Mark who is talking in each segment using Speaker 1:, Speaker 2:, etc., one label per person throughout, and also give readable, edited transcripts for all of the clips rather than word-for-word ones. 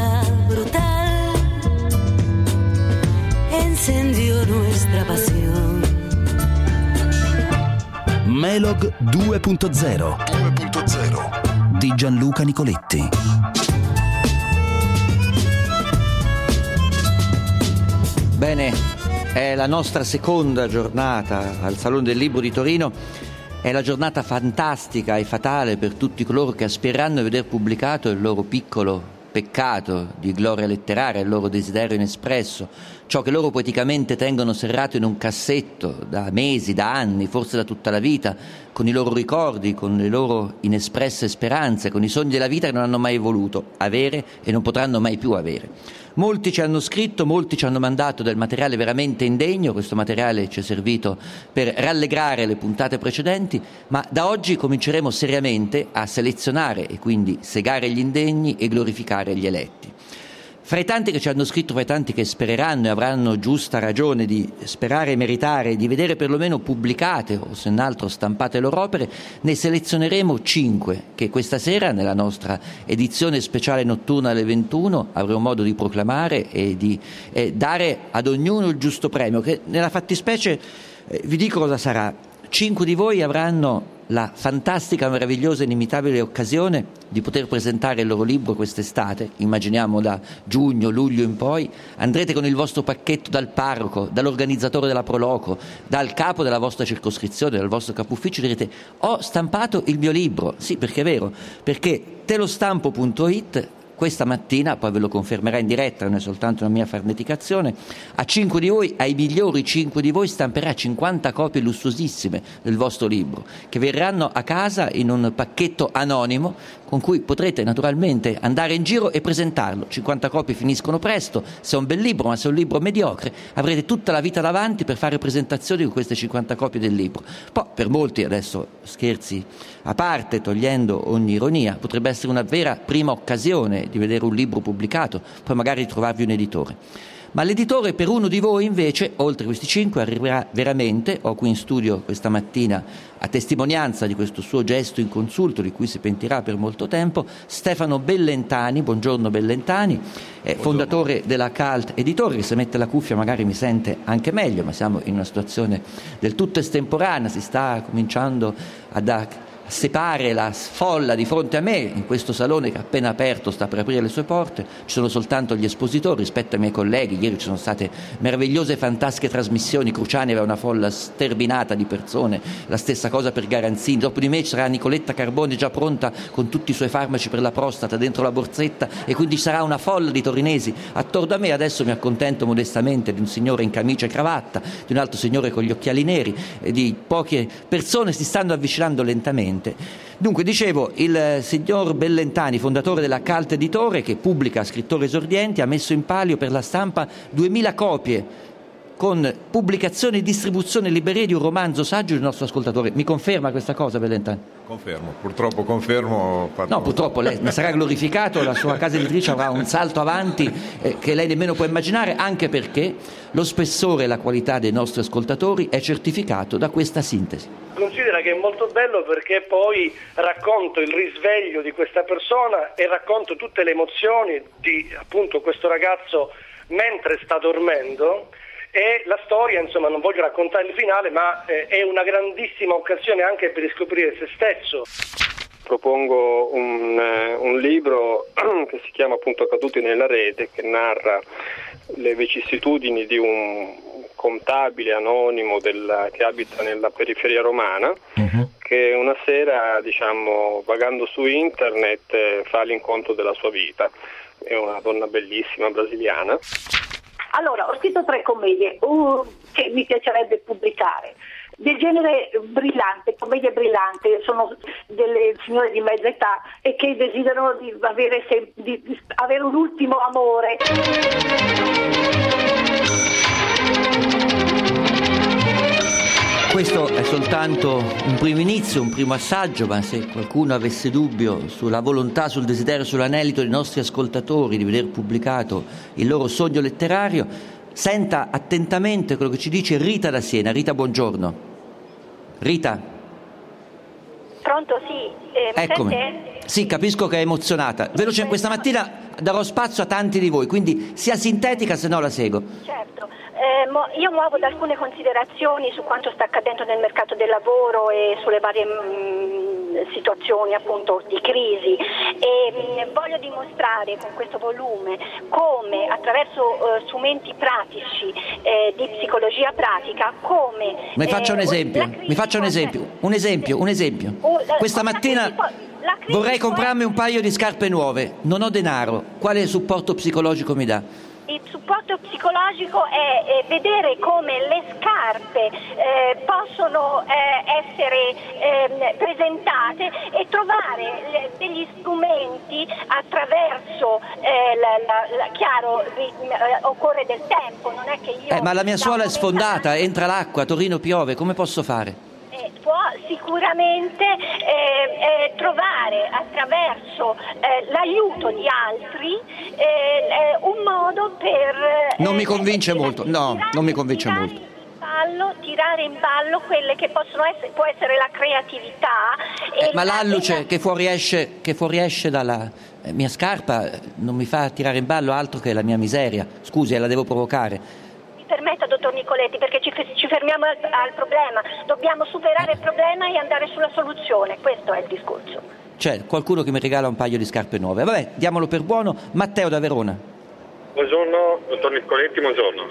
Speaker 1: fuerza brutal encendió nuestra pasión.
Speaker 2: Melog 2.0 di Gianluca Nicoletti.
Speaker 3: Bene, è la nostra seconda giornata al Salone del Libro di Torino. È la giornata fantastica e fatale per tutti coloro che aspireranno a veder pubblicato il loro piccolo peccato di gloria letteraria, il loro desiderio inespresso, ciò che loro poeticamente tengono serrato in un cassetto da mesi, da anni, forse da tutta la vita, con i loro ricordi, con le loro inespresse speranze, con i sogni della vita che non hanno mai voluto avere e non potranno mai più avere. Molti ci hanno scritto, molti ci hanno mandato del materiale veramente indegno. Questo materiale ci è servito per rallegrare le puntate precedenti, ma da oggi cominceremo seriamente a selezionare e quindi segare gli indegni e glorificare gli eletti. Fra i tanti che ci hanno scritto, fra i tanti che spereranno e avranno giusta ragione di sperare e meritare di vedere perlomeno pubblicate o se non altro stampate loro opere, ne selezioneremo 5 che questa sera nella nostra edizione speciale notturna alle 21 avremo modo di proclamare e di dare ad ognuno il giusto premio, che nella fattispecie vi dico cosa sarà. 5 di voi avranno la fantastica, meravigliosa, inimitabile occasione di poter presentare il loro libro quest'estate, immaginiamo da giugno, luglio in poi. Andrete con il vostro pacchetto dal parroco, dall'organizzatore della Proloco, dal capo della vostra circoscrizione, dal vostro capo ufficio, direte: ho stampato il mio libro. Sì, perché è vero, perché telostampo.it questa mattina, poi ve lo confermerà in diretta, non è soltanto una mia farneticazione, a 5 di voi, ai migliori 5 di voi, stamperà 50 copie lussuosissime del vostro libro, che verranno a casa in un pacchetto anonimo con cui potrete naturalmente andare in giro e presentarlo. 50 copie finiscono presto, se è un bel libro, ma se è un libro mediocre avrete tutta la vita davanti per fare presentazioni con queste 50 copie del libro. Poi per molti, adesso scherzi a parte, togliendo ogni ironia, potrebbe essere una vera prima occasione di vedere un libro pubblicato, poi magari di trovarvi un editore. Ma l'editore per uno di voi invece, oltre questi 5, arriverà veramente. Ho qui in studio questa mattina, a testimonianza di questo suo gesto inconsulto di cui si pentirà per molto tempo, Stefano Bellentani. Buongiorno Bellentani, fondatore della Cult Editore, che se mette la cuffia magari mi sente anche meglio, ma siamo in una situazione del tutto estemporanea, si sta cominciando a separe la folla di fronte a me in questo salone che appena aperto sta per aprire le sue porte. Ci sono soltanto gli espositori rispetto ai miei colleghi. Ieri ci sono state meravigliose e fantastiche trasmissioni. Cruciani aveva una folla sterminata di persone, la stessa cosa per Garanzini. Dopo di me ci sarà Nicoletta Carboni già pronta con tutti i suoi farmaci per la prostata dentro la borsetta, e quindi sarà una folla di torinesi attorno a me. Adesso mi accontento modestamente di un signore in camicia e cravatta, di un altro signore con gli occhiali neri, e di poche persone si stanno avvicinando lentamente. Dunque, dicevo, il signor Bellentani, fondatore della Cult Editore, che pubblica scrittori esordienti, ha messo in palio per la stampa 2000 copie con pubblicazione e distribuzione in librerie di un romanzo saggio del nostro ascoltatore. Mi conferma questa cosa, Bellentani?
Speaker 4: Confermo, purtroppo confermo.
Speaker 3: No, purtroppo lei ne sarà glorificato, la sua casa editrice avrà un salto avanti che lei nemmeno può immaginare, anche perché lo spessore e la qualità dei nostri ascoltatori è certificato da questa sintesi.
Speaker 5: Considera che è molto bello perché poi racconto il risveglio di questa persona e racconto tutte le emozioni di appunto questo ragazzo mentre sta dormendo. E la storia, insomma, non voglio raccontare il finale, ma è una grandissima occasione anche per riscoprire se stesso.
Speaker 6: Propongo un libro che si chiama appunto Caduti nella rete, che narra le vicissitudini di un contabile anonimo che abita nella periferia romana, che una sera, diciamo, vagando su internet fa l'incontro della sua vita. È una donna bellissima, brasiliana.
Speaker 7: Allora, ho scritto 3 commedie che mi piacerebbe pubblicare, del genere brillante, commedie brillanti, sono delle signore di mezza età e che desiderano di avere un ultimo amore.
Speaker 3: Questo è soltanto un primo inizio, un primo assaggio, ma se qualcuno avesse dubbio sulla volontà, sul desiderio, sull'anelito dei nostri ascoltatori di vedere pubblicato il loro sogno letterario, senta attentamente quello che ci dice Rita da Siena. Rita, buongiorno. Rita?
Speaker 7: Pronto, sì.
Speaker 3: Eccomi. Sì, capisco che è emozionata. Veloce, questa mattina darò spazio a tanti di voi, quindi sia sintetica, se no la seguo.
Speaker 8: Certo. Io muovo da alcune considerazioni su quanto sta accadendo nel mercato del lavoro e sulle varie situazioni appunto di crisi e voglio dimostrare con questo volume come attraverso strumenti pratici di psicologia pratica come
Speaker 3: Mi faccia un esempio, un esempio. Questa mattina vorrei comprarmi un paio di scarpe nuove, non ho denaro, quale supporto psicologico mi dà?
Speaker 8: Il supporto psicologico è vedere come le scarpe possono essere presentate e trovare degli strumenti attraverso, chiaro, occorre del tempo, non è che io...
Speaker 3: Ma la mia suola è sfondata, entra l'acqua, a Torino piove, come posso fare?
Speaker 8: Può sicuramente trovare attraverso l'aiuto di altri un modo per...
Speaker 3: Non mi convince molto, no, non mi convince molto.
Speaker 8: Tirare in ballo quelle che può essere la creatività.
Speaker 3: Ma l'alluce che fuoriesce dalla mia scarpa non mi fa tirare in ballo altro che la mia miseria. Scusi, la devo provocare.
Speaker 8: Permetta, dottor Nicoletti, perché ci fermiamo al problema, dobbiamo superare il problema e andare sulla soluzione, questo è il discorso.
Speaker 3: C'è qualcuno che mi regala un paio di scarpe nuove, vabbè, diamolo per buono. Matteo da Verona.
Speaker 6: Buongiorno, dottor Nicoletti, buongiorno.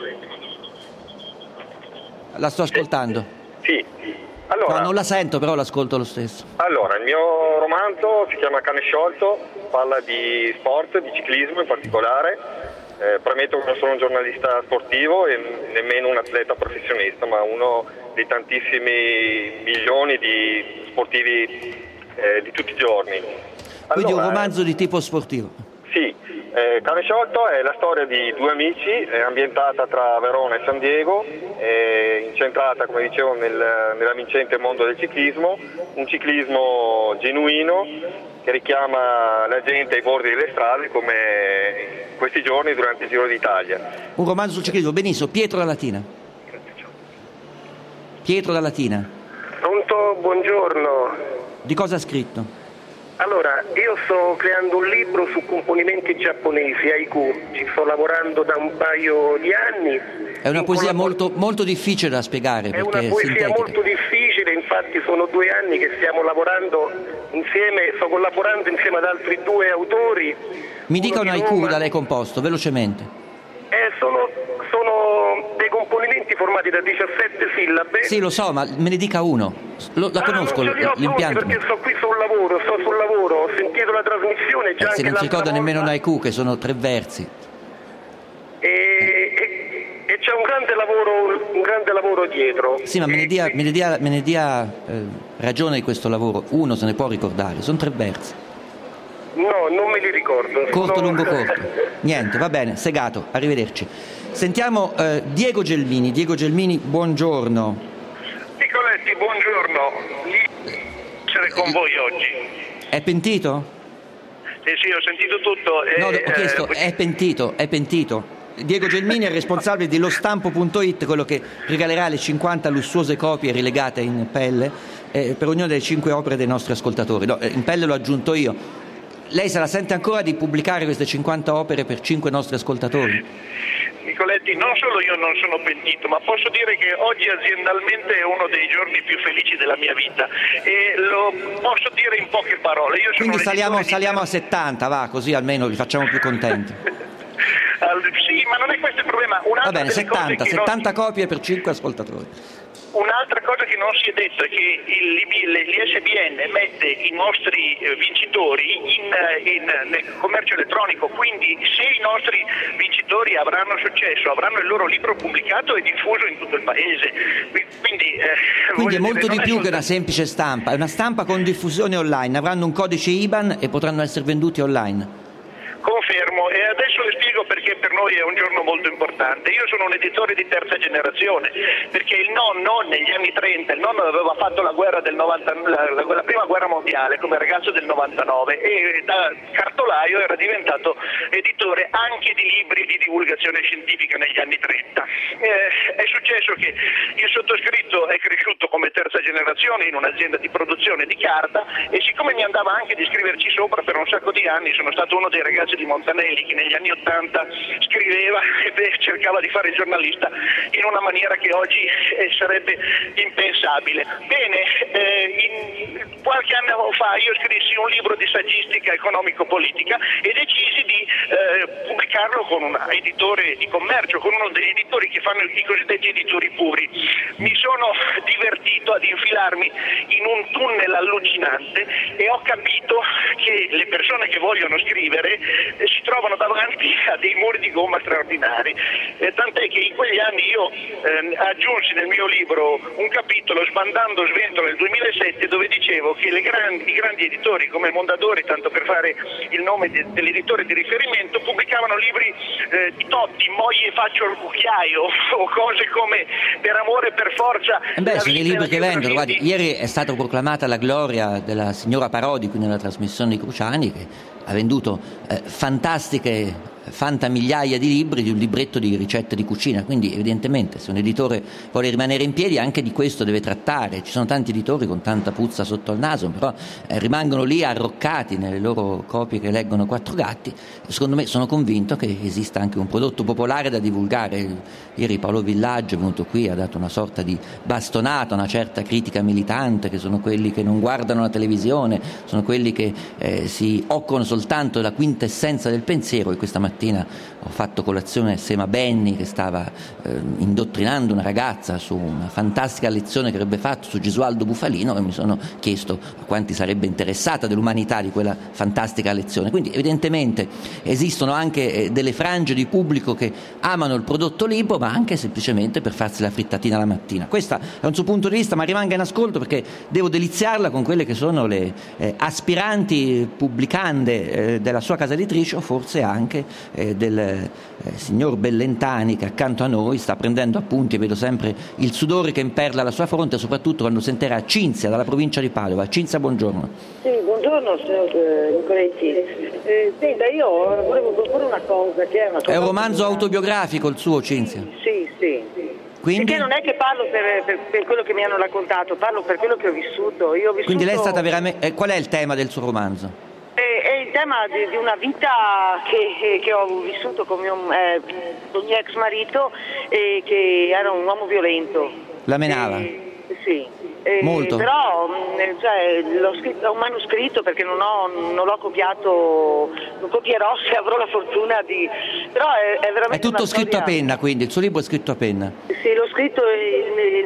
Speaker 3: La sto ascoltando.
Speaker 6: Sì. Allora,
Speaker 3: no, non la sento, però l'ascolto lo stesso.
Speaker 6: Allora, il mio romanzo si chiama Cane sciolto, parla di sport, di ciclismo in particolare. Premetto che non sono un giornalista sportivo e nemmeno un atleta professionista, ma uno dei tantissimi milioni di sportivi di tutti i giorni.
Speaker 3: Quindi un romanzo di tipo sportivo?
Speaker 6: Sì, Cane sciolto è la storia di due amici, è ambientata tra Verona e San Diego, è incentrata, come dicevo, nella vincente mondo del ciclismo, un ciclismo genuino che richiama la gente ai bordi delle strade come questi giorni durante il Giro d'Italia.
Speaker 3: Un romanzo sul ciclismo, benissimo. Pietro da Latina.
Speaker 9: Pronto, buongiorno.
Speaker 3: Di cosa ha scritto?
Speaker 9: Allora, io sto creando un libro su componimenti giapponesi, haiku, ci sto lavorando da un paio di anni.
Speaker 3: È una poesia molto, molto difficile da spiegare.
Speaker 9: È una poesia molto difficile, infatti sono 2 anni che stiamo lavorando insieme, sto collaborando insieme ad altri 2 autori.
Speaker 3: Mi dica un haiku da lei composto, velocemente.
Speaker 9: Sono dei componimenti formati da 17 sillabe.
Speaker 3: Sì, lo so, ma me ne dica uno. La conosco l'impianto.
Speaker 9: Perché sto qui sul lavoro, ho sentito la trasmissione già.
Speaker 3: Se non si ricorda nemmeno un haiku, che sono 3 versi.
Speaker 9: E c'è un grande lavoro dietro.
Speaker 3: Sì, ma me ne dia ragione di questo lavoro. Uno se ne può ricordare, sono 3 versi.
Speaker 9: No, non me li ricordo.
Speaker 3: Corto, lungo, corto. Niente, va bene, segato, arrivederci. Sentiamo Diego Gelmini. Diego Gelmini, buongiorno.
Speaker 10: Nicoletti, buongiorno. Essere con voi oggi.
Speaker 3: È pentito?
Speaker 10: Sì, ho sentito tutto.
Speaker 3: No, ho chiesto, è pentito? Diego Gelmini è responsabile di lostampo.it, quello che regalerà le 50 lussuose copie rilegate in pelle per ognuna delle 5 opere dei nostri ascoltatori. No, in pelle l'ho aggiunto io. Lei se la sente ancora di pubblicare queste 50 opere per 5 nostri ascoltatori?
Speaker 10: Nicoletti, non solo io non sono pentito, ma posso dire che oggi aziendalmente è uno dei giorni più felici della mia vita e lo posso dire in poche parole. Io sono
Speaker 3: Quindi saliamo a 70, va, così almeno li facciamo più contenti.
Speaker 10: Sì, ma non è questo il problema.
Speaker 3: Va bene, 70 copie per 5 ascoltatori.
Speaker 10: Un'altra cosa che non si è detto è che l'ISBN mette i nostri vincitori nel commercio elettronico, quindi se i nostri vincitori avranno successo, avranno il loro libro pubblicato e diffuso in tutto il paese.
Speaker 3: Quindi è molto di più che una semplice stampa, è una stampa con diffusione online, avranno un codice IBAN e potranno essere venduti online.
Speaker 10: Confermo, e adesso le spiego spiego perché per noi è un giorno molto importante. Io sono un editore di terza generazione, perché il nonno negli anni 30, il nonno aveva fatto la guerra del 90, la prima guerra mondiale come ragazzo del 99 e da cartolaio era diventato editore anche di libri di divulgazione scientifica negli anni 30. È successo che il sottoscritto è cresciuto come terza generazione in un'azienda di produzione di carta e siccome mi andava anche di scriverci sopra per un sacco di anni, sono stato uno dei ragazzi di Montanelli che negli anni 80 scriveva e cercava di fare il giornalista in una maniera che oggi sarebbe impensabile. Bene, qualche anno fa io scrissi un libro di saggistica economico-politica e decisi di pubblicarlo con un editore di commercio, con uno degli editori che fanno i cosiddetti editori puri. Mi sono divertito ad infilarmi in un tunnel allucinante e ho capito che le persone che vogliono scrivere si trovano davanti a dei muri di gomma straordinari, tant'è che in quegli anni io aggiunsi nel mio libro un capitolo sbandando sventole nel 2007 dove dicevo che i grandi editori come Mondadori, tanto per fare il nome dell'editore di riferimento, pubblicavano libri di Totti, Moglie faccio il cucchiaio o cose come Per amore e per forza.
Speaker 3: Sono i libri che vendono. Guardi, ieri è stata proclamata la gloria della signora Parodi qui nella trasmissione di Cruciani, che ha venduto fantastiche migliaia di libri, di un libretto di ricette di cucina, quindi evidentemente se un editore vuole rimanere in piedi anche di questo deve trattare. Ci sono tanti editori con tanta puzza sotto il naso, però rimangono lì arroccati nelle loro copie che leggono Quattro Gatti. Secondo me, sono convinto che esista anche un prodotto popolare da divulgare. Ieri Paolo Villaggio è venuto qui, ha dato una sorta di bastonata a una certa critica militante, che sono quelli che non guardano la televisione, sono quelli che si occupano soltanto della quintessenza del pensiero. E questa mattina ho fatto colazione assieme a Benny, che stava indottrinando una ragazza su una fantastica lezione che avrebbe fatto su Gesualdo Bufalino, e mi sono chiesto a quanti sarebbe interessata dell'umanità di quella fantastica lezione. Quindi evidentemente esistono anche delle frange di pubblico che amano il prodotto libro, ma anche semplicemente per farsi la frittatina la mattina. Questo è un suo punto di vista, ma rimanga in ascolto perché devo deliziarla con quelle che sono le aspiranti pubblicande della sua casa editrice, o forse anche del signor Bellentani, che accanto a noi sta prendendo appunti, e vedo sempre il sudore che imperla la sua fronte, soprattutto quando sentirà Cinzia dalla provincia di Padova. Cinzia, buongiorno.
Speaker 11: Sì, buongiorno signor Nicoletti. Senta, io volevo proporre una cosa che è una cosa...
Speaker 3: È un romanzo autobiografico il suo, Cinzia?
Speaker 11: Sì.
Speaker 3: Quindi?
Speaker 11: Perché non è che parlo per quello che mi hanno raccontato, parlo per quello che ho vissuto.
Speaker 3: Quindi lei è stata veramente... Qual è il tema del suo romanzo?
Speaker 11: È il tema di una vita che ho vissuto con mio ex marito, che era un uomo violento.
Speaker 3: La menava?
Speaker 11: Sì.
Speaker 3: Molto.
Speaker 11: Però l'ho scritto, è un manoscritto perché non l'ho copiato, non copierò se avrò la fortuna di... Però è veramente...
Speaker 3: È tutto scritto a penna, quindi il suo libro è scritto a penna?
Speaker 11: Sì, l'ho scritto il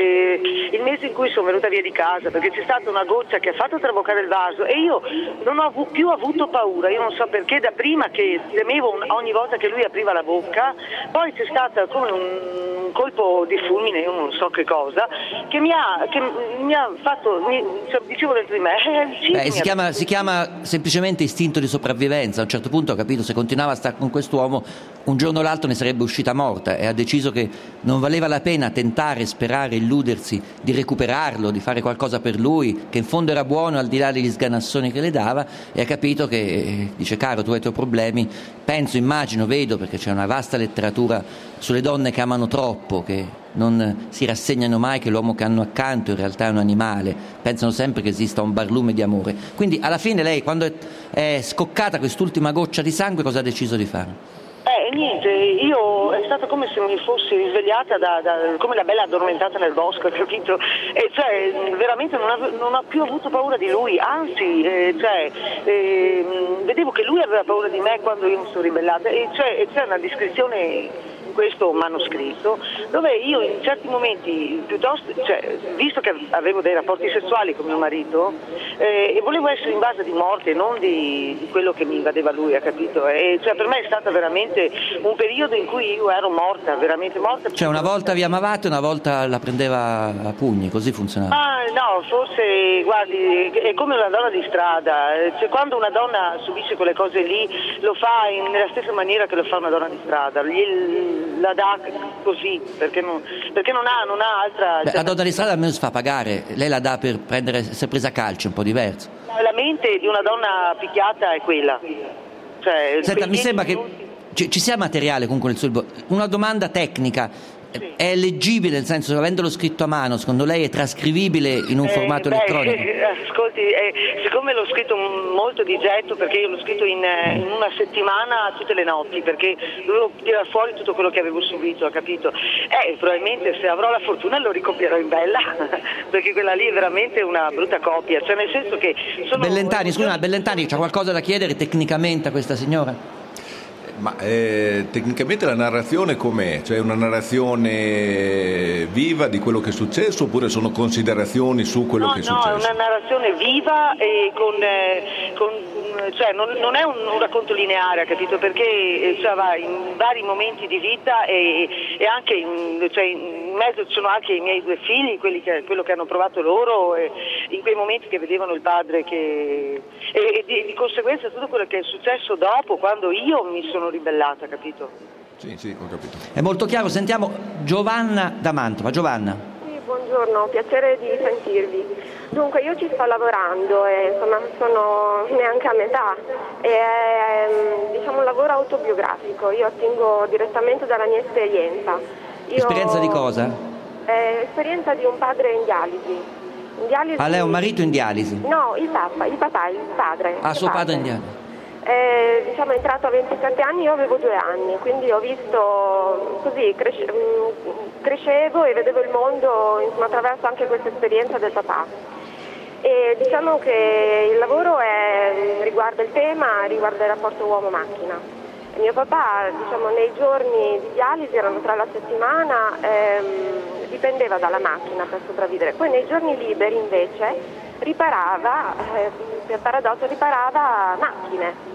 Speaker 11: mese in cui sono venuta via di casa, perché c'è stata una goccia che ha fatto traboccare il vaso e io non ho più avuto paura. Io non so perché, da prima che temevo ogni volta che lui apriva la bocca, poi c'è stato come un colpo di fulmine, io non so che cosa, che mi ha fatto, dicevo dentro di me,
Speaker 3: si chiama semplicemente istinto di sopravvivenza. A un certo punto ho capito, se continuava a stare con quest'uomo un giorno o l'altro ne sarebbe uscita morta, e ha deciso che non valeva la pena tentare, sperare, illudersi di recuperarlo, di fare qualcosa per lui, che in fondo era buono al di là degli sganassoni che le dava, e ha capito che, dice: caro, tu hai i tuoi problemi, penso, immagino, vedo, perché c'è una vasta letteratura sulle donne che amano troppo, che non si rassegnano mai che l'uomo che hanno accanto in realtà è un animale, pensano sempre che esista un barlume di amore. Quindi alla fine lei, quando è scoccata quest'ultima goccia di sangue, cosa ha deciso di fare?
Speaker 11: Niente, io è stato come se mi fossi risvegliata come la bella addormentata nel bosco, capito? E veramente non ho più avuto paura di lui, anzi, vedevo che lui aveva paura di me quando io mi sono ribellata, e c'è una descrizione questo manoscritto, dove io in certi momenti, piuttosto, visto che avevo dei rapporti sessuali con mio marito, e volevo essere invasa di morte, non di quello che mi invadeva lui, ha capito? E per me è stato veramente un periodo in cui io ero morta, veramente morta.
Speaker 3: Cioè una volta vi amavate, una volta la prendeva a pugni, così funzionava?
Speaker 11: No, forse, guardi, è come una donna di strada, quando una donna subisce quelle cose lì lo fa nella stessa maniera che lo fa una donna di strada, la dà così, perché non ha altra...
Speaker 3: La donna di strada almeno si fa pagare, lei la dà per prendere, se è presa a calcio, un po' diverso.
Speaker 11: La mente di una donna picchiata è quella.
Speaker 3: Senta, mi sembra che ci sia materiale comunque nel suo libro. Una domanda tecnica. Sì. È leggibile, nel senso, avendolo scritto a mano, secondo lei è trascrivibile in un formato elettronico?
Speaker 11: Ascolti, siccome l'ho scritto molto di getto, perché io l'ho scritto in una settimana tutte le notti, perché dovevo tirare fuori tutto quello che avevo subito, ha capito? Probabilmente se avrò la fortuna lo ricopierò in bella, perché quella lì è veramente una brutta copia, nel senso che
Speaker 3: Bellentani, c'ha qualcosa da chiedere tecnicamente a questa signora?
Speaker 4: Ma tecnicamente la narrazione com'è? Cioè una narrazione viva di quello che è successo oppure sono considerazioni su quello che è successo?
Speaker 11: No, è una narrazione viva e non è un racconto lineare, capito? Perché va in vari momenti di vita e anche in mezzo ci sono anche i miei due figli, quello che hanno provato loro, in quei momenti che vedevano il padre e di conseguenza tutto quello che è successo dopo, quando io mi sono ribellata, capito?
Speaker 4: Sì, ho capito.
Speaker 3: È molto chiaro, sentiamo Giovanna da Mantova. Giovanna.
Speaker 12: Sì, buongiorno, piacere di sentirvi. Dunque io ci sto lavorando e sono neanche a metà, è un lavoro autobiografico, io attingo direttamente dalla mia esperienza.
Speaker 3: Esperienza di cosa?
Speaker 12: Esperienza di un padre in dialisi.
Speaker 3: Lei ha un marito in dialisi?
Speaker 12: No, il padre.
Speaker 3: Suo padre in dialisi.
Speaker 12: È entrato a 27 anni, io avevo 2 anni, quindi ho visto così, crescevo e vedevo il mondo attraverso anche questa esperienza del papà. E diciamo che il lavoro riguarda il tema, riguarda il rapporto uomo-macchina. E mio papà, nei giorni di dialisi erano 3 alla settimana, dipendeva dalla macchina per sopravvivere. Poi nei giorni liberi invece riparava, per paradosso riparava macchine.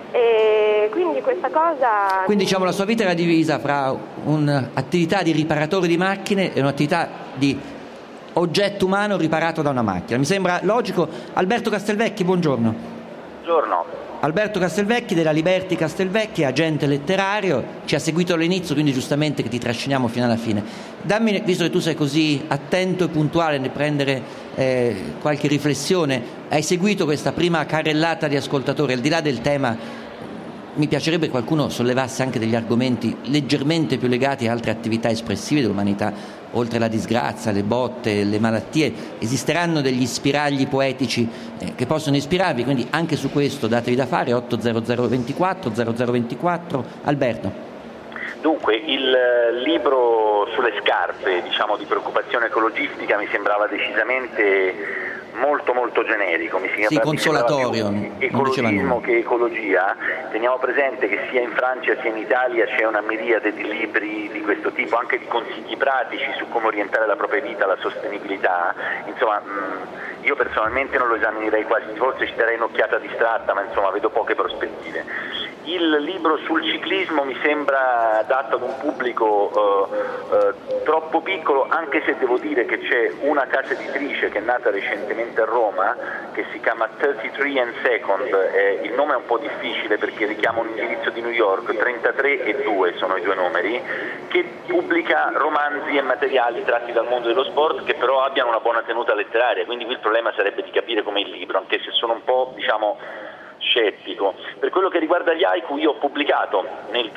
Speaker 12: E quindi questa cosa...
Speaker 3: Quindi la sua vita era divisa fra un'attività di riparatore di macchine e un'attività di oggetto umano riparato da una macchina. Mi sembra logico. Alberto Castelvecchi, buongiorno.
Speaker 13: Buongiorno.
Speaker 3: Alberto Castelvecchi della Liberty Castelvecchi, agente letterario, ci ha seguito all'inizio, quindi giustamente che ti trasciniamo fino alla fine. Dammi, visto che tu sei così attento e puntuale nel prendere qualche riflessione, hai seguito questa prima carrellata di ascoltatori, al di là del tema, mi piacerebbe che qualcuno sollevasse anche degli argomenti leggermente più legati a altre attività espressive dell'umanità, oltre la disgrazia, le botte, le malattie. Esisteranno degli spiragli poetici che possono ispirarvi, quindi anche su questo datevi da fare. 80024 0024. Alberto.
Speaker 13: Dunque, il libro sulle scarpe, di preoccupazione ecologistica, mi sembrava decisamente molto molto generico, mi sembra
Speaker 3: consolatorio,
Speaker 13: ecologismo che ecologia. Teniamo presente che sia in Francia sia in Italia c'è una miriade di libri di questo tipo, anche di consigli pratici su come orientare la propria vita alla sostenibilità. Insomma, io personalmente non lo esaminerei quasi, forse ci darei un'occhiata distratta, ma vedo poche prospettive. Il libro sul ciclismo mi sembra adatto ad un pubblico troppo piccolo, anche se devo dire che c'è una casa editrice che è nata recentemente a Roma, che si chiama 33 and Second, il nome è un po' difficile perché richiama un indirizzo di New York, 33 e 2 sono i 2 numeri, che pubblica romanzi e materiali tratti dal mondo dello sport che però abbiano una buona tenuta letteraria, quindi qui il problema sarebbe di capire com'è il libro, anche se sono un po' scettico. Per quello che riguarda gli haiku, io ho pubblicato nel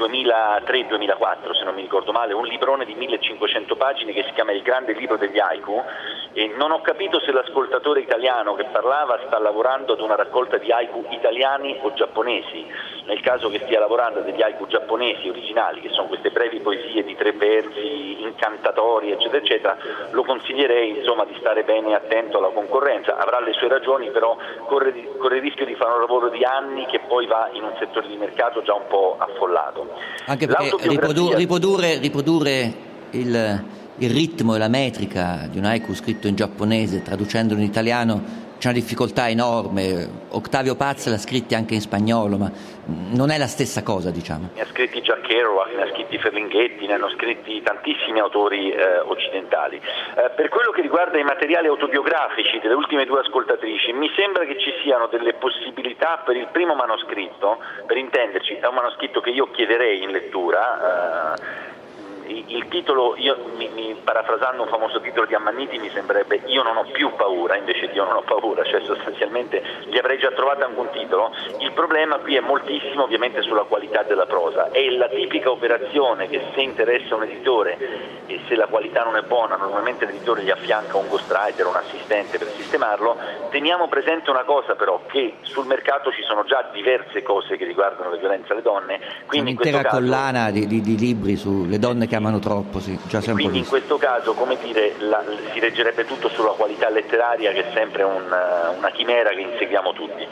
Speaker 13: 2003-2004, se non mi ricordo male, un librone di 1500 pagine che si chiama Il grande libro degli haiku, E non ho capito se l'ascoltatore italiano che parlava sta lavorando ad una raccolta di haiku italiani o giapponesi. Nel caso che stia lavorando a degli haiku giapponesi originali, che sono queste brevi poesie di 3 versi, incantatori, eccetera, eccetera, lo consiglierei insomma di stare bene attento alla concorrenza. Avrà le sue ragioni, però corre il rischio di fare un lavoro di anni che poi va in un settore di mercato già un po' affollato.
Speaker 3: Anche perché riprodurre il ritmo e la metrica di un haiku scritto in giapponese, traducendolo in italiano, c'è una difficoltà enorme. Octavio Paz l'ha scritti anche in spagnolo, ma non è la stessa cosa, diciamo.
Speaker 13: Ne ha scritti Jack Kerouac, ne ha scritti Ferlinghetti, ne hanno scritti tantissimi autori occidentali. Per quello che riguarda i materiali autobiografici delle ultime 2 ascoltatrici, mi sembra che ci siano delle possibilità per il primo manoscritto. Per intenderci, è un manoscritto che io chiederei in lettura. Il titolo, parafrasando un famoso titolo di Ammanniti, mi sembrerebbe "Io non ho più paura", invece di "Io non ho paura", cioè sostanzialmente gli avrei già trovato anche un titolo. Il problema qui è moltissimo ovviamente sulla qualità della prosa. È la tipica operazione che, se interessa un editore e se la qualità non è buona, normalmente l'editore gli affianca un ghostwriter, un assistente per sistemarlo. Teniamo presente una cosa però, che sul mercato ci sono già diverse cose che riguardano la violenza alle donne, quindi
Speaker 3: un'intera collana di libri sulle donne che amano troppo, sì, già sempre
Speaker 13: quindi
Speaker 3: visto.
Speaker 13: In questo caso, come dire, si reggerebbe tutto sulla qualità letteraria, che è sempre una chimera che inseguiamo tutti.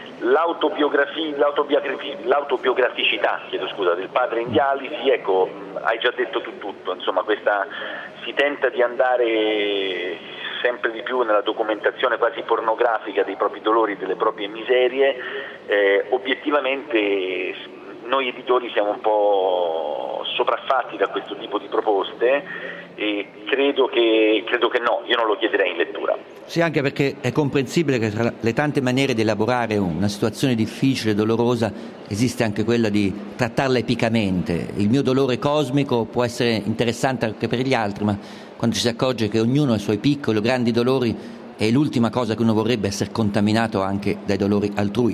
Speaker 13: L'autobiograficità del padre in dialisi, ecco, hai già detto tutto, insomma si tenta di andare sempre di più nella documentazione quasi pornografica dei propri dolori e delle proprie miserie. Obiettivamente noi editori siamo un po' sopraffatti da questo tipo di proposte e credo che no, io non lo chiederei in lettura.
Speaker 3: Sì, anche perché è comprensibile che tra le tante maniere di elaborare una situazione difficile, dolorosa, esiste anche quella di trattarla epicamente. Il mio dolore cosmico può essere interessante anche per gli altri, ma quando ci si accorge che ognuno ha i suoi piccoli o grandi dolori, è l'ultima cosa che uno vorrebbe, essere contaminato anche dai dolori altrui.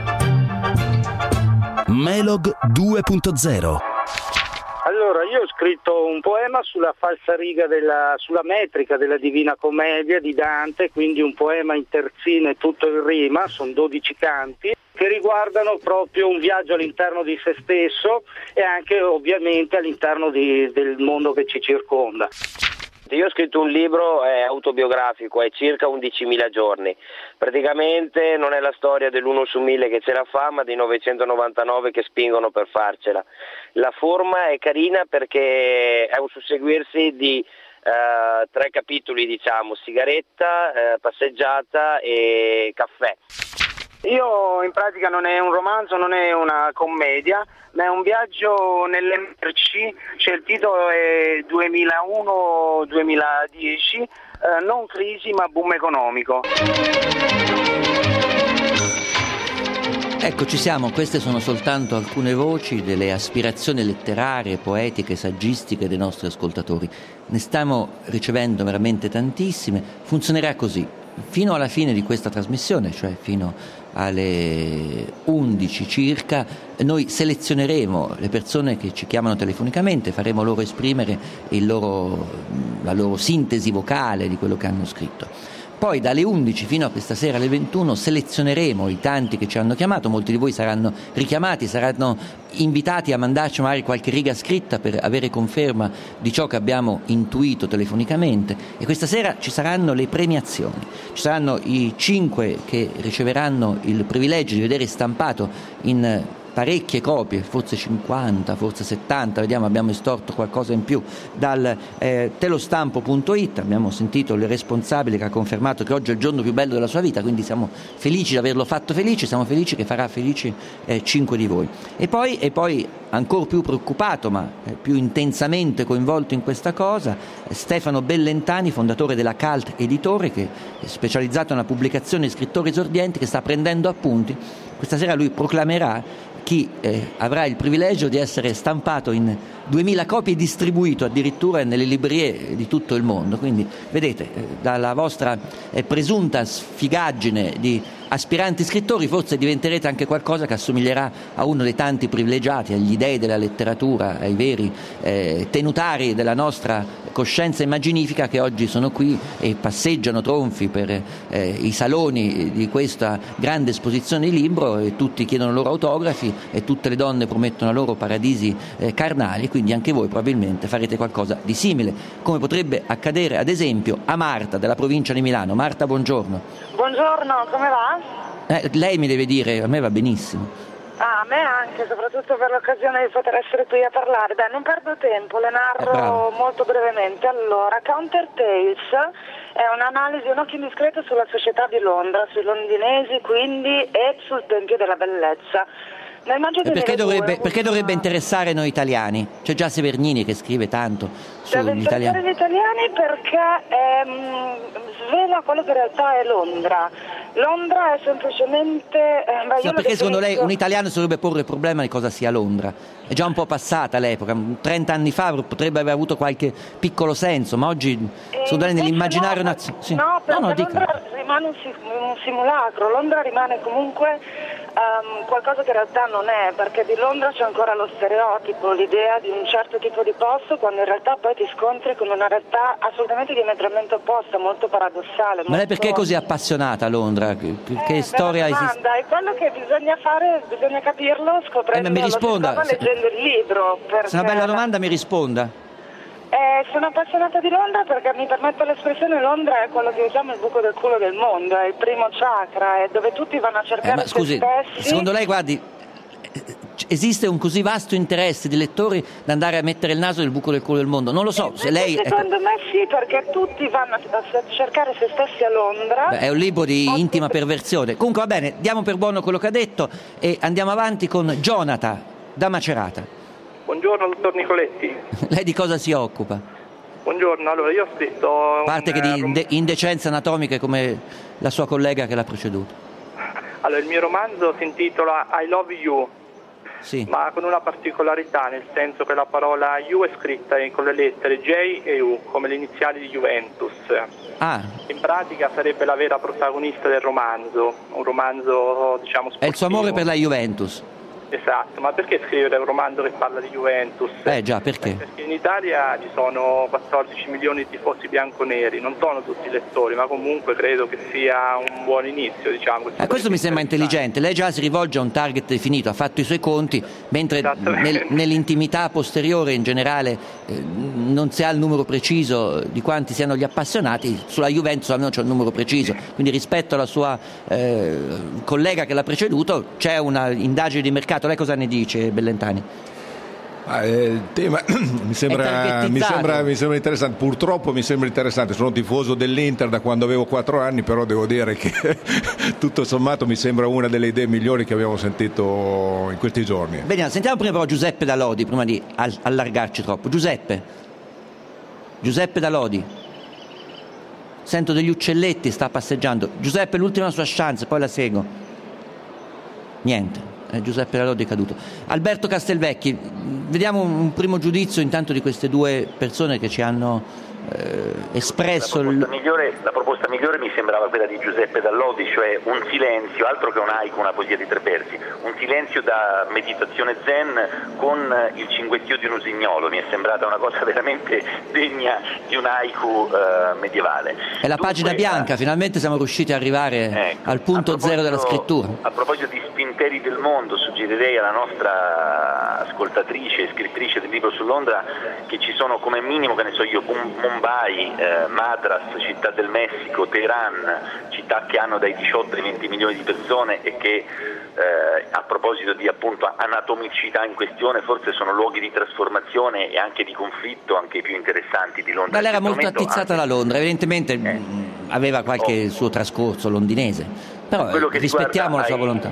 Speaker 2: Melog 2.0.
Speaker 14: Allora, io ho scritto un poema sulla falsariga sulla metrica della Divina Commedia di Dante, quindi un poema in terzine tutto in rima, sono 12 canti, che riguardano proprio un viaggio all'interno di se stesso e anche ovviamente all'interno del mondo che ci circonda.
Speaker 15: Io ho scritto un libro autobiografico, è circa 11.000 giorni. Praticamente non è la storia dell'1 su 1000 che ce la fa, ma dei 999 che spingono per farcela. La forma è carina perché è un susseguirsi di 3 capitoli, diciamo: sigaretta, passeggiata e caffè.
Speaker 14: Io in pratica non è un romanzo, non è una commedia, ma è un viaggio nelle merci, cioè il titolo è 2001-2010, non crisi ma boom economico.
Speaker 3: Ecco, ci siamo, queste sono soltanto alcune voci delle aspirazioni letterarie, poetiche, saggistiche dei nostri ascoltatori. Ne stiamo ricevendo veramente tantissime, funzionerà così. Fino alla fine di questa trasmissione, cioè fino alle 11 circa, noi selezioneremo le persone che ci chiamano telefonicamente, faremo loro esprimere la loro sintesi vocale di quello che hanno scritto. Poi dalle 11 fino a questa sera alle 21 selezioneremo i tanti che ci hanno chiamato, molti di voi saranno richiamati, saranno invitati a mandarci magari qualche riga scritta per avere conferma di ciò che abbiamo intuito telefonicamente, e questa sera ci saranno le premiazioni, ci saranno i 5 che riceveranno il privilegio di vedere stampato in parecchie copie, forse 50, forse 70, vediamo, abbiamo estorto qualcosa in più dal telostampo.it. Abbiamo sentito il responsabile che ha confermato che oggi è il giorno più bello della sua vita, quindi siamo felici di averlo fatto felice, siamo felici che farà felici 5 di voi. E poi ancora più preoccupato ma più intensamente coinvolto in questa cosa, Stefano Bellentani, fondatore della Cult Editore, che è specializzato nella pubblicazione di scrittori esordienti, che sta prendendo appunti. Questa sera lui proclamerà chi avrà il privilegio di essere stampato in 2000 copie e distribuito addirittura nelle librerie di tutto il mondo. Quindi vedete, dalla vostra presunta sfigaggine di aspiranti scrittori forse diventerete anche qualcosa che assomiglierà a uno dei tanti privilegiati, agli dei della letteratura, ai veri tenutari della nostra coscienza immaginifica, che oggi sono qui e passeggiano tronfi per i saloni di questa grande esposizione di libro, e tutti chiedono loro autografi e tutte le donne promettono loro paradisi carnali. Quindi anche voi probabilmente farete qualcosa di simile, come potrebbe accadere ad esempio a Marta della provincia di Milano. Marta, buongiorno.
Speaker 11: Buongiorno, come va?
Speaker 3: Lei mi deve dire, a me va benissimo.
Speaker 11: A me anche, soprattutto per l'occasione di poter essere qui a parlare. Dai, non perdo tempo, le narro molto brevemente. Allora, Counter Tales è un'analisi, un occhio indiscreto sulla società di Londra, sui londinesi quindi e sul Tempio della Bellezza.
Speaker 3: Perché dovrebbe interessare noi italiani? C'è già Severnini che scrive tanto sugli italiani.
Speaker 11: Gli italiani perché svela quello che in realtà è Londra. Londra è semplicemente...
Speaker 3: perché secondo lei un italiano si dovrebbe porre il problema di cosa sia Londra? È già un po' passata l'epoca, 30 anni fa potrebbe aver avuto qualche piccolo senso, ma oggi secondo lei nell'immaginario nazionale... Sì.
Speaker 11: No, perché Londra rimane un simulacro, Londra rimane comunque qualcosa che in realtà non è, perché di Londra c'è ancora lo stereotipo, l'idea di un certo tipo di posto, quando in realtà poi ti scontri con una realtà assolutamente diametralmente opposta, molto paradossale.
Speaker 3: Ma lei perché è così appassionata a Londra? Che storia esiste?
Speaker 11: È quello che bisogna fare, bisogna capirlo scoprendo
Speaker 3: mi risponda.
Speaker 11: leggendo il libro.
Speaker 3: Se è una bella domanda, mi risponda.
Speaker 11: Sono appassionata di Londra perché, mi permetto l'espressione, Londra è quello che usiamo il buco del culo del mondo, è il primo chakra, è dove tutti vanno a cercare
Speaker 3: ma scusi,
Speaker 11: se stessi.
Speaker 3: Secondo lei, guardi, esiste un così vasto interesse di lettori da andare a mettere il naso nel buco del culo del mondo? Non lo so, se lei...
Speaker 11: Secondo me sì, perché tutti vanno a cercare se stessi a Londra.
Speaker 3: È un libro di intima perversione. Comunque va bene, diamo per buono quello che ha detto e andiamo avanti con Jonathan da Macerata.
Speaker 16: Buongiorno, dottor Nicoletti.
Speaker 3: Lei di cosa si occupa?
Speaker 16: Buongiorno, allora io ho scritto...
Speaker 3: A parte che di indecenze anatomiche come la sua collega che l'ha preceduto.
Speaker 16: Allora, il mio romanzo si intitola I Love You,
Speaker 3: sì,
Speaker 16: ma con una particolarità, nel senso che la parola You è scritta con le lettere J e U, come le iniziali di Juventus. In pratica sarebbe la vera protagonista del romanzo, un romanzo, diciamo, sportivo.
Speaker 3: È il suo amore per la Juventus.
Speaker 16: Esatto, ma perché scrivere un romanzo che parla di Juventus?
Speaker 3: Già, perché?
Speaker 16: Perché in Italia ci sono 14 milioni di tifosi bianconeri, non sono tutti lettori, ma comunque credo che sia un buon inizio, diciamo.
Speaker 3: Questo mi sembra intelligente, lei già si rivolge a un target definito, ha fatto i suoi conti, mentre nell'intimità posteriore in generale non si ha il numero preciso di quanti siano gli appassionati. Sulla Juventus almeno c'è un numero preciso, quindi rispetto alla sua collega che l'ha preceduto c'è una indagine di mercato. Lei cosa ne dice, Bellentani?
Speaker 4: Il tema mi sembra interessante, purtroppo mi sembra interessante. Sono tifoso dell'Inter da quando avevo 4 anni, però devo dire che tutto sommato mi sembra una delle idee migliori che abbiamo sentito in questi giorni.
Speaker 3: Bene, sentiamo prima però Giuseppe da Lodi, prima di allargarci troppo. Giuseppe da Lodi, sento degli uccelletti, sta passeggiando. Giuseppe, l'ultima sua chance, poi la seguo. Niente. Giuseppe Lodi è caduto. Alberto Castelvecchi, vediamo un primo giudizio intanto di queste due persone che ci hanno espresso
Speaker 13: la proposta migliore mi sembrava quella di Giuseppe Dall'Odi, cioè un silenzio, altro che un haiku, una poesia di tre versi, un silenzio da meditazione zen con il cinguettio di un usignolo. Mi è sembrata una cosa veramente degna di un haiku medievale.
Speaker 3: È la pagina bianca, finalmente siamo riusciti ad arrivare al punto zero della scrittura.
Speaker 13: A proposito di spinteri del mondo, suggerirei alla nostra ascoltatrice e scrittrice del libro su Londra che ci sono come minimo, che ne so io, Mumbai, Madras, città del Messico, Teheran, città che hanno dai 18 ai 20 milioni di persone e che a proposito di appunto anatomicità in questione forse sono luoghi di trasformazione e anche di conflitto anche i più interessanti di Londra.
Speaker 3: Ma lei era molto attizzata da Londra, evidentemente aveva qualche suo trascorso londinese, però rispettiamo la sua volontà.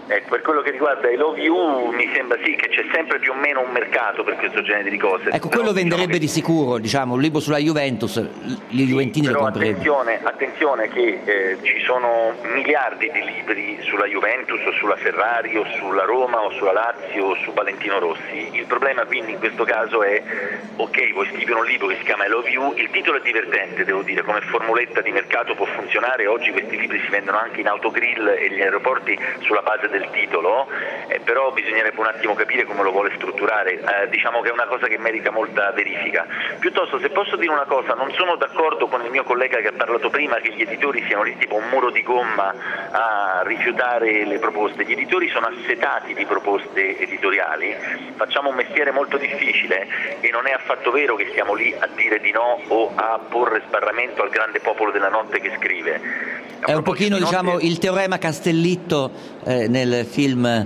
Speaker 13: Per quello che riguarda i Love You mi sembra sì che c'è sempre più o meno un mercato per questo genere di cose.
Speaker 3: Ecco, quello venderebbe di sicuro, diciamo, un libro sulla Juventus, gli juventini lo comprerebbero.
Speaker 13: Attenzione che ci sono miliardi di libri sulla Juventus o sulla Ferrari o sulla Roma o sulla Lazio o su Valentino Rossi. Il problema quindi in questo caso è, ok, vuoi scrivere un libro che si chiama I Love You, il titolo è divertente, devo dire, come formuletta di mercato può funzionare, oggi questi libri si vendono anche in autogrill e gli aeroporti sulla base del titolo, però bisognerebbe un attimo capire come lo vuole strutturare, diciamo che è una cosa che merita molta verifica. Piuttosto, se posso dire una cosa, non sono d'accordo con il mio collega che ha parlato prima che gli editori siano lì tipo un muro di gomma a rifiutare le proposte. Gli editori sono assetati di proposte editoriali, facciamo un mestiere molto difficile e non è affatto vero che stiamo lì a dire di no o a porre sbarramento al grande popolo della notte che scrive.
Speaker 3: È un pochino, diciamo, il teorema Castellitto nel film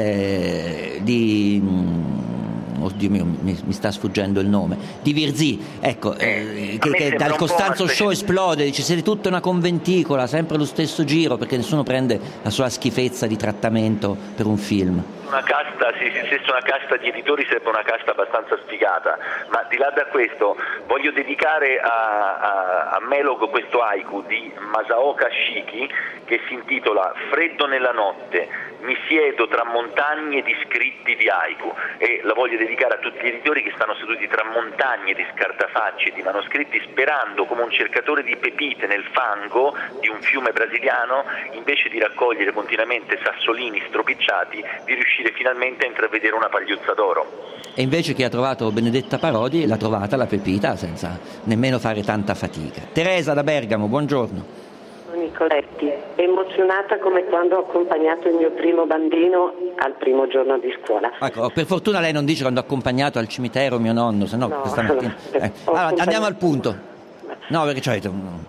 Speaker 3: di... Oddio mio, mi sta sfuggendo il nome, di Virzì, ecco, che dal Costanzo Show esplode, dice siete tutta una conventicola, sempre lo stesso giro, perché nessuno prende la sua schifezza di trattamento per un film.
Speaker 13: Una casta, sì, se fosse una casta di editori sarebbe una casta abbastanza sfigata, ma di là da questo voglio dedicare a Melog questo haiku di Masaoka Shiki che si intitola Freddo nella notte, mi siedo tra montagne di scritti di haiku, e la voglio dedicare a tutti gli editori che stanno seduti tra montagne di scartafacci e di manoscritti sperando come un cercatore di pepite nel fango di un fiume brasiliano, invece di raccogliere continuamente sassolini stropicciati, di riuscire finalmente a intravedere una pagliuzza d'oro.
Speaker 3: E invece chi ha trovato Benedetta Parodi l'ha trovata la pepita senza nemmeno fare tanta fatica. Teresa da Bergamo, buongiorno.
Speaker 17: Nicoletti, emozionata come quando ho accompagnato il mio primo bambino al primo giorno di scuola.
Speaker 3: Ecco, per fortuna lei non dice quando ho accompagnato al cimitero mio nonno, se no questa mattina... Allora, andiamo al punto. No, perché c'è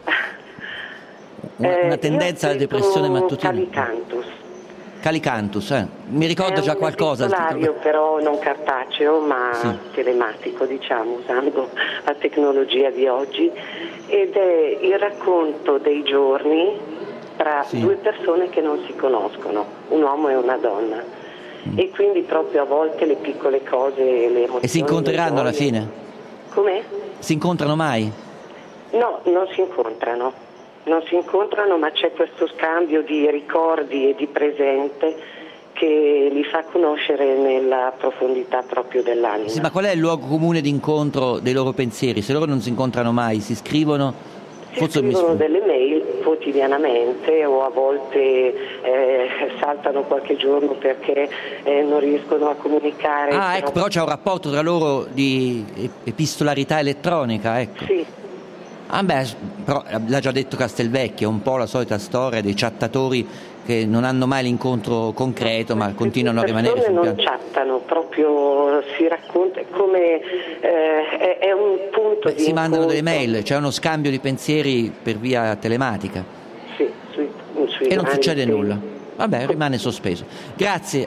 Speaker 3: una tendenza alla depressione mattutina. Calicantus, mi ricordo già qualcosa.
Speaker 17: È un però non cartaceo ma telematico, diciamo, usando la tecnologia di oggi, ed è il racconto dei giorni tra due persone che non si conoscono, un uomo e una donna, e quindi proprio a volte le piccole cose, le emozioni.
Speaker 3: E si incontreranno alla fine?
Speaker 17: Com'è?
Speaker 3: Si incontrano mai?
Speaker 17: No, non si incontrano, ma c'è questo scambio di ricordi e di presente che li fa conoscere nella profondità proprio dell'anima.
Speaker 3: Sì, ma qual è il luogo comune di incontro dei loro pensieri? Se loro non si incontrano mai, si scrivono?
Speaker 17: Si scrivono delle mail quotidianamente o a volte saltano qualche giorno perché non riescono a comunicare.
Speaker 3: Ecco, però c'è un rapporto tra loro di epistolarità elettronica, ecco.
Speaker 17: Sì.
Speaker 3: Però l'ha già detto Castelvecchio, è un po' la solita storia dei chattatori che non hanno mai l'incontro concreto ma continuano a rimanere sul piano.
Speaker 17: Non chattano, proprio si racconta come è un punto di
Speaker 3: si mandano
Speaker 17: incontro.
Speaker 3: delle mail, c'è uno scambio di pensieri per via telematica.
Speaker 17: Sì,
Speaker 3: e non succede nulla. Vabbè, rimane sospeso. Grazie.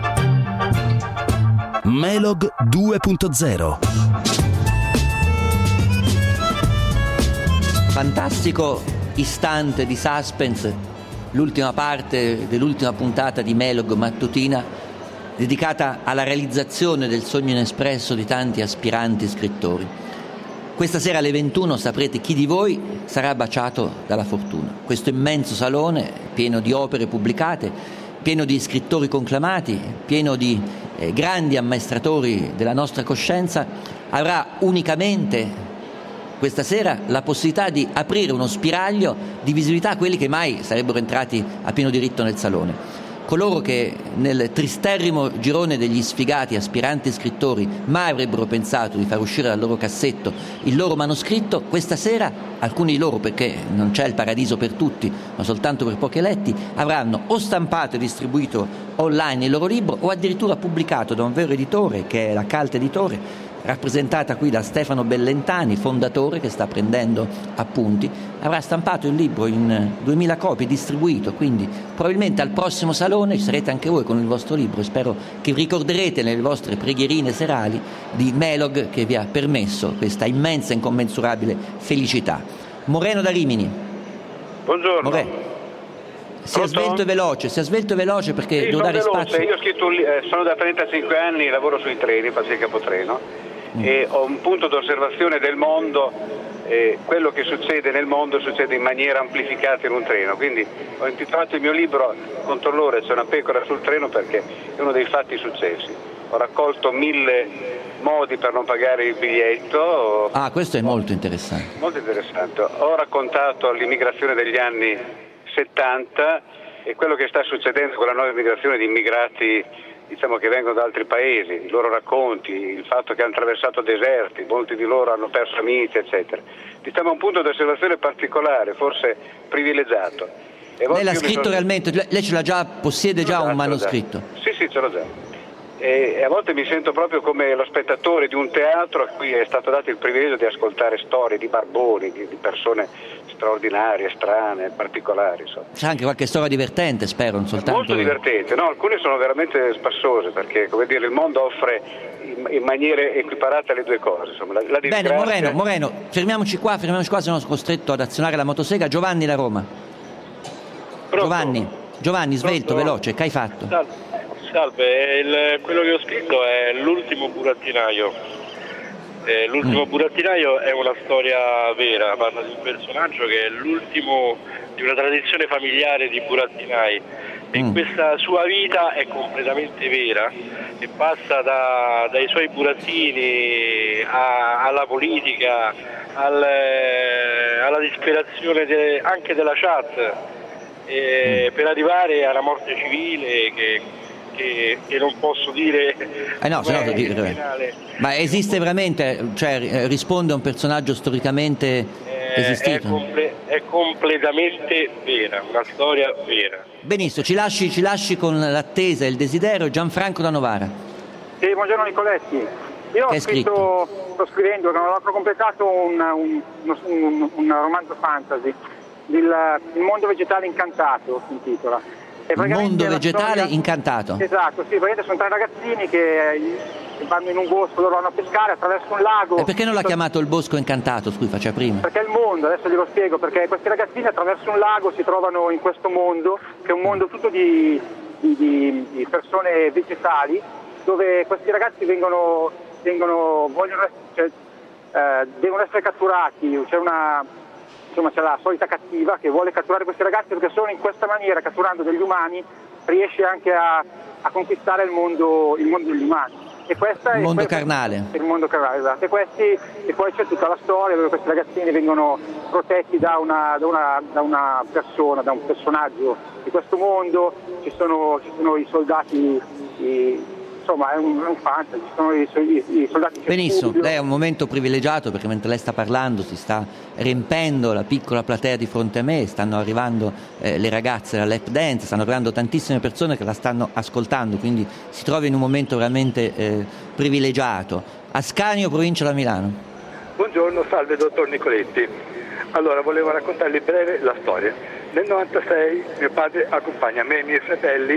Speaker 2: Melog 2.0.
Speaker 3: Fantastico istante di suspense, l'ultima parte dell'ultima puntata di Melog mattutina dedicata alla realizzazione del sogno inespresso di tanti aspiranti scrittori. Questa sera alle 21 saprete chi di voi sarà baciato dalla fortuna. Questo immenso salone pieno di opere pubblicate, pieno di scrittori conclamati, pieno di grandi ammaestratori della nostra coscienza, avrà unicamente questa sera la possibilità di aprire uno spiraglio di visibilità a quelli che mai sarebbero entrati a pieno diritto nel salone. Coloro che nel tristerrimo girone degli sfigati aspiranti scrittori mai avrebbero pensato di far uscire dal loro cassetto il loro manoscritto, questa sera alcuni di loro, perché non c'è il paradiso per tutti ma soltanto per pochi eletti, avranno o stampato e distribuito online il loro libro o addirittura pubblicato da un vero editore che è la Calt Editore, rappresentata qui da Stefano Bellentani, fondatore, che sta prendendo appunti. Avrà stampato il libro in 2000 copie, distribuito, quindi probabilmente al prossimo salone ci sarete anche voi con il vostro libro e spero che ricorderete nelle vostre preghierine serali di Melog che vi ha permesso questa immensa e incommensurabile felicità. Moreno da Rimini.
Speaker 18: Buongiorno.
Speaker 3: sia svelto e veloce perché devo dare spazio.
Speaker 18: Io ho scritto sono da 35 anni, lavoro sui treni, faccio il capotreno e ho un punto d'osservazione del mondo. Quello che succede nel mondo succede in maniera amplificata in un treno, quindi ho intitolato il mio libro Controllore, c'è una pecora sul treno, perché è uno dei fatti successi. Ho raccolto 1000 modi per non pagare il biglietto.
Speaker 3: Questo è molto interessante.
Speaker 18: Molto interessante. Ho raccontato l'immigrazione degli anni 70 e quello che sta succedendo con la nuova immigrazione di immigrati, diciamo, che vengono da altri paesi, i loro racconti, il fatto che hanno attraversato deserti, molti di loro hanno perso amici, eccetera. Diciamo un punto di osservazione particolare, forse privilegiato.
Speaker 3: Lei l'ha scritto realmente? Lei ce l'ha già, possiede già un manoscritto?
Speaker 18: Sì, ce l'ho già. E a volte mi sento proprio come lo spettatore di un teatro a cui è stato dato il privilegio di ascoltare storie di barboni, di persone straordinarie, strane, particolari. Insomma.
Speaker 3: C'è anche qualche storia divertente, spero, non soltanto.
Speaker 18: Molto divertente, no? Alcune sono veramente spassose, perché, come dire, il mondo offre in maniere equiparate le due cose. Insomma, la disgrazia...
Speaker 3: Bene, Moreno, fermiamoci qua, se no sono costretto ad azionare la motosega. Giovanni da Roma. Pronto? Giovanni, svelto,
Speaker 19: Pronto?
Speaker 3: Veloce, che hai fatto?
Speaker 19: Salve, quello che ho scritto è L'ultimo burattinaio. L'ultimo burattinaio è una storia vera, parla di un personaggio che è l'ultimo di una tradizione familiare di burattinai e questa sua vita è completamente vera e passa dai suoi burattini alla politica, alla disperazione anche della chat, per arrivare alla morte civile che non posso dire.
Speaker 3: Ma esiste veramente? Cioè, risponde a un personaggio storicamente esistito?
Speaker 19: È completamente vera, una storia vera.
Speaker 3: Benissimo, ci lasci con l'attesa e il desiderio. Gianfranco da Novara.
Speaker 20: Sì, buongiorno Nicoletti. Io sto scrivendo, ho completato un romanzo fantasy, il mondo vegetale incantato si intitola.
Speaker 3: Il mondo vegetale incantato.
Speaker 20: Esatto, sì, praticamente sono 3 ragazzini che vanno in un bosco, loro vanno a pescare attraverso un lago.
Speaker 3: E perché non l'ha chiamato il bosco incantato, scusi, faceva prima?
Speaker 20: Perché è il mondo, adesso glielo spiego, perché questi ragazzini attraverso un lago si trovano in questo mondo, che è un mondo tutto di persone vegetali, dove questi ragazzi devono essere catturati, c'è la solita cattiva che vuole catturare questi ragazzi, perché solo in questa maniera, catturando degli umani, riesce anche a conquistare il mondo degli umani. E
Speaker 3: il mondo carnale.
Speaker 20: Il mondo carnale, esatto. E poi c'è tutta la storia dove questi ragazzini vengono protetti da una persona, da un personaggio di questo mondo, ci sono i soldati, insomma è un fantasy, ci sono i soldati.
Speaker 3: Benissimo, lei è un momento privilegiato perché mentre lei sta parlando si sta riempendo la piccola platea di fronte a me, stanno arrivando le ragazze da lap dance, stanno arrivando tantissime persone che la stanno ascoltando, quindi si trova in un momento veramente privilegiato. Ascanio, provincia da Milano.
Speaker 21: Buongiorno, salve dottor Nicoletti. Allora, volevo raccontarle in breve la storia. Nel 96 mio padre accompagna me e i miei fratelli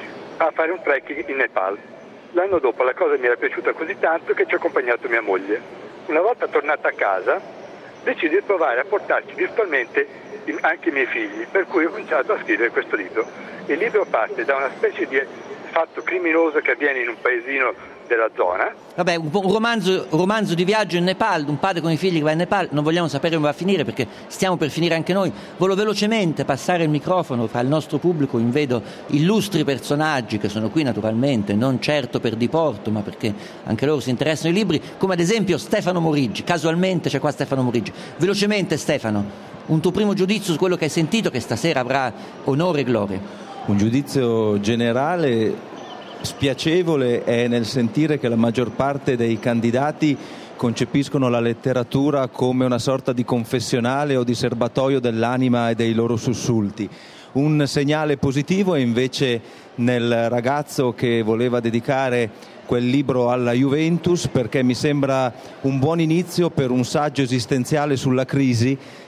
Speaker 21: a fare un trekking in Nepal. L'anno dopo la cosa mi era piaciuta così tanto che ci ho accompagnato mia moglie. Una volta tornata a casa decisi di provare a portarci virtualmente anche i miei figli, per cui ho cominciato a scrivere questo libro. Il libro parte da una specie di fatto criminoso che avviene in un paesino della zona.
Speaker 3: Vabbè, un romanzo di viaggio in Nepal, un padre con i figli che va in Nepal, non vogliamo sapere come va a finire perché stiamo per finire anche noi. Volevo velocemente passare il microfono fra il nostro pubblico, invedo illustri personaggi che sono qui naturalmente, non certo per diporto ma perché anche loro si interessano ai libri, come ad esempio Stefano Moriggi. Casualmente c'è qua Stefano Moriggi. Velocemente Stefano, un tuo primo giudizio su quello che hai sentito, che stasera avrà onore e gloria.
Speaker 22: Un giudizio generale spiacevole è nel sentire che la maggior parte dei candidati concepiscono la letteratura come una sorta di confessionale o di serbatoio dell'anima e dei loro sussulti. Un segnale positivo è invece nel ragazzo che voleva dedicare quel libro alla Juventus, perché mi sembra un buon inizio per un saggio esistenziale sulla crisi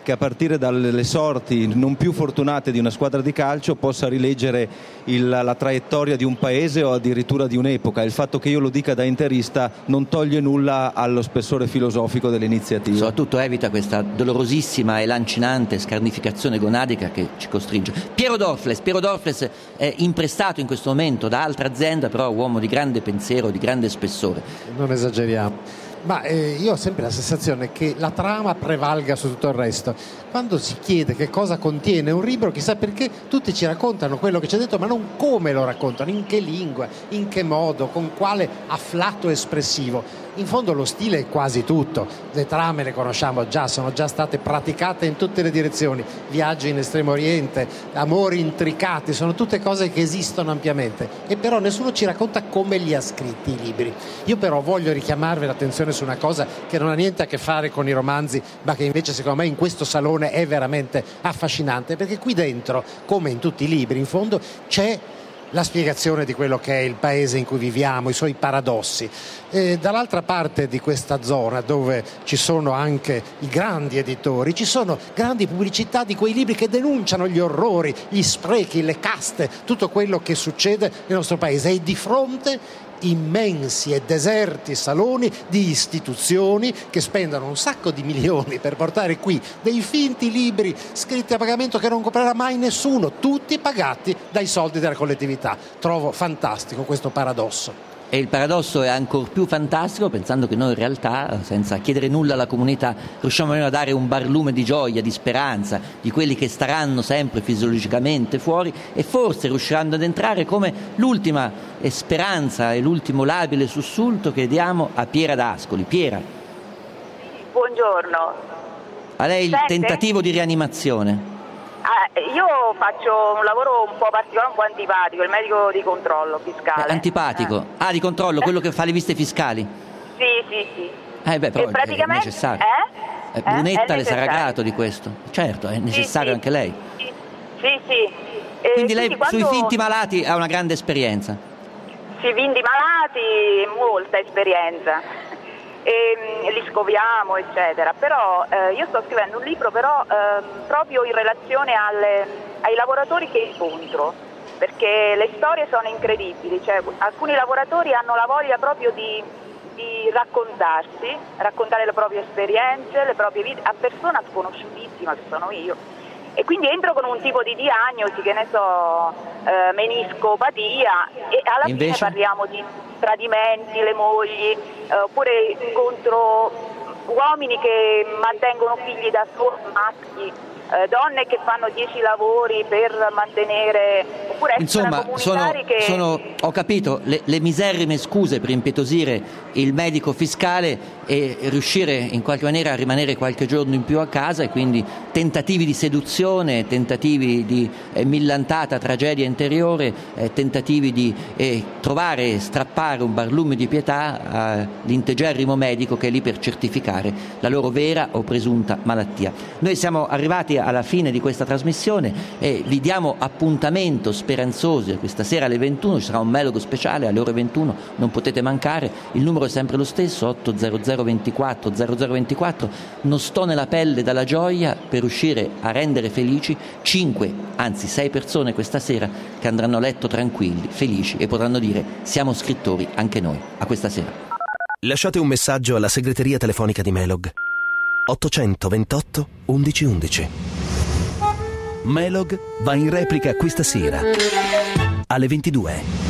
Speaker 22: che a partire dalle sorti non più fortunate di una squadra di calcio possa rileggere la traiettoria di un paese o addirittura di un'epoca. Il fatto che io lo dica da interista non toglie nulla allo spessore filosofico dell'iniziativa.
Speaker 3: Soprattutto evita questa dolorosissima e lancinante scarnificazione gonadica che ci costringe. Piero Dorfles è imprestato in questo momento da altra azienda, però uomo di grande pensiero, di grande spessore.
Speaker 1: Non esageriamo. Ma io ho sempre la sensazione che la trama prevalga su tutto il resto. Quando si chiede che cosa contiene un libro, chissà perché tutti ci raccontano quello che c'è dentro, ma non come lo raccontano, in che lingua, in che modo, con quale afflato espressivo. In fondo lo stile è quasi tutto, le trame le conosciamo già, sono già state praticate in tutte le direzioni, viaggi in Estremo Oriente, amori intricati, sono tutte cose che esistono ampiamente, e però nessuno ci racconta come li ha scritti i libri. Io però voglio richiamarvi l'attenzione su una cosa che non ha niente a che fare con i romanzi, ma che invece secondo me in questo salone è veramente affascinante, perché qui dentro, come in tutti i libri, in fondo c'è la spiegazione di quello che è il paese in cui viviamo, i suoi paradossi. E dall'altra parte di questa zona, dove ci sono anche i grandi editori, ci sono grandi pubblicità di quei libri che denunciano gli orrori, gli sprechi, le caste, tutto quello che succede nel nostro paese, e di fronte immensi e deserti saloni di istituzioni che spendono un sacco di milioni per portare qui dei finti libri scritti a pagamento che non comprerà mai nessuno, tutti pagati dai soldi della collettività. Trovo fantastico questo paradosso.
Speaker 3: E il paradosso è ancor più fantastico pensando che noi in realtà, senza chiedere nulla alla comunità, riusciamo a dare un barlume di gioia, di speranza, di quelli che staranno sempre fisiologicamente fuori e forse riusciranno ad entrare come l'ultima speranza e l'ultimo labile sussulto che diamo a Piera d'Ascoli. Piera.
Speaker 5: Buongiorno.
Speaker 3: A lei il tentativo di rianimazione.
Speaker 5: Io faccio un lavoro un po' particolare, un po' antipatico, il medico di controllo fiscale.
Speaker 3: Antipatico? Di controllo, quello che fa le visite fiscali?
Speaker 5: Sì.
Speaker 3: Però
Speaker 5: praticamente,
Speaker 3: è necessario. Brunetta le sarà grato di questo. Certo, è necessario anche lei.
Speaker 5: Sì.
Speaker 3: Quindi lei sui finti malati ha una grande esperienza?
Speaker 5: Sui finti malati molta esperienza. E li scoviamo eccetera, però io sto scrivendo un libro proprio in relazione ai lavoratori che incontro, perché le storie sono incredibili, cioè, alcuni lavoratori hanno la voglia proprio di raccontarsi, raccontare le proprie esperienze, le proprie vite a persona sconosciutissima che sono io, e quindi entro con un tipo di diagnosi, che ne so, meniscopatia, e alla fine parliamo di tradimenti, le mogli, oppure incontro uomini che mantengono figli da soli, maschi, donne che fanno 10 lavori per mantenere, oppure
Speaker 3: insomma ho capito, le miserrime scuse per impietosire il medico fiscale e riuscire in qualche maniera a rimanere qualche giorno in più a casa, e quindi tentativi di seduzione, tentativi di millantata tragedia interiore, tentativi di trovare e strappare un barlume di pietà all'integerrimo medico che è lì per certificare la loro vera o presunta malattia. Noi siamo arrivati alla fine di questa trasmissione e vi diamo appuntamento speranzosi questa sera alle 21, ci sarà un Melogo speciale alle ore 21, non potete mancare. Il numero è sempre lo stesso, 800 24 0024. Non sto nella pelle dalla gioia per riuscire a rendere felici 5, anzi 6 persone questa sera che andranno a letto tranquilli, felici, e potranno dire: siamo scrittori anche noi. A questa sera.
Speaker 2: Lasciate un messaggio alla segreteria telefonica di Melog 828 1111. Melog va in replica questa sera alle 22.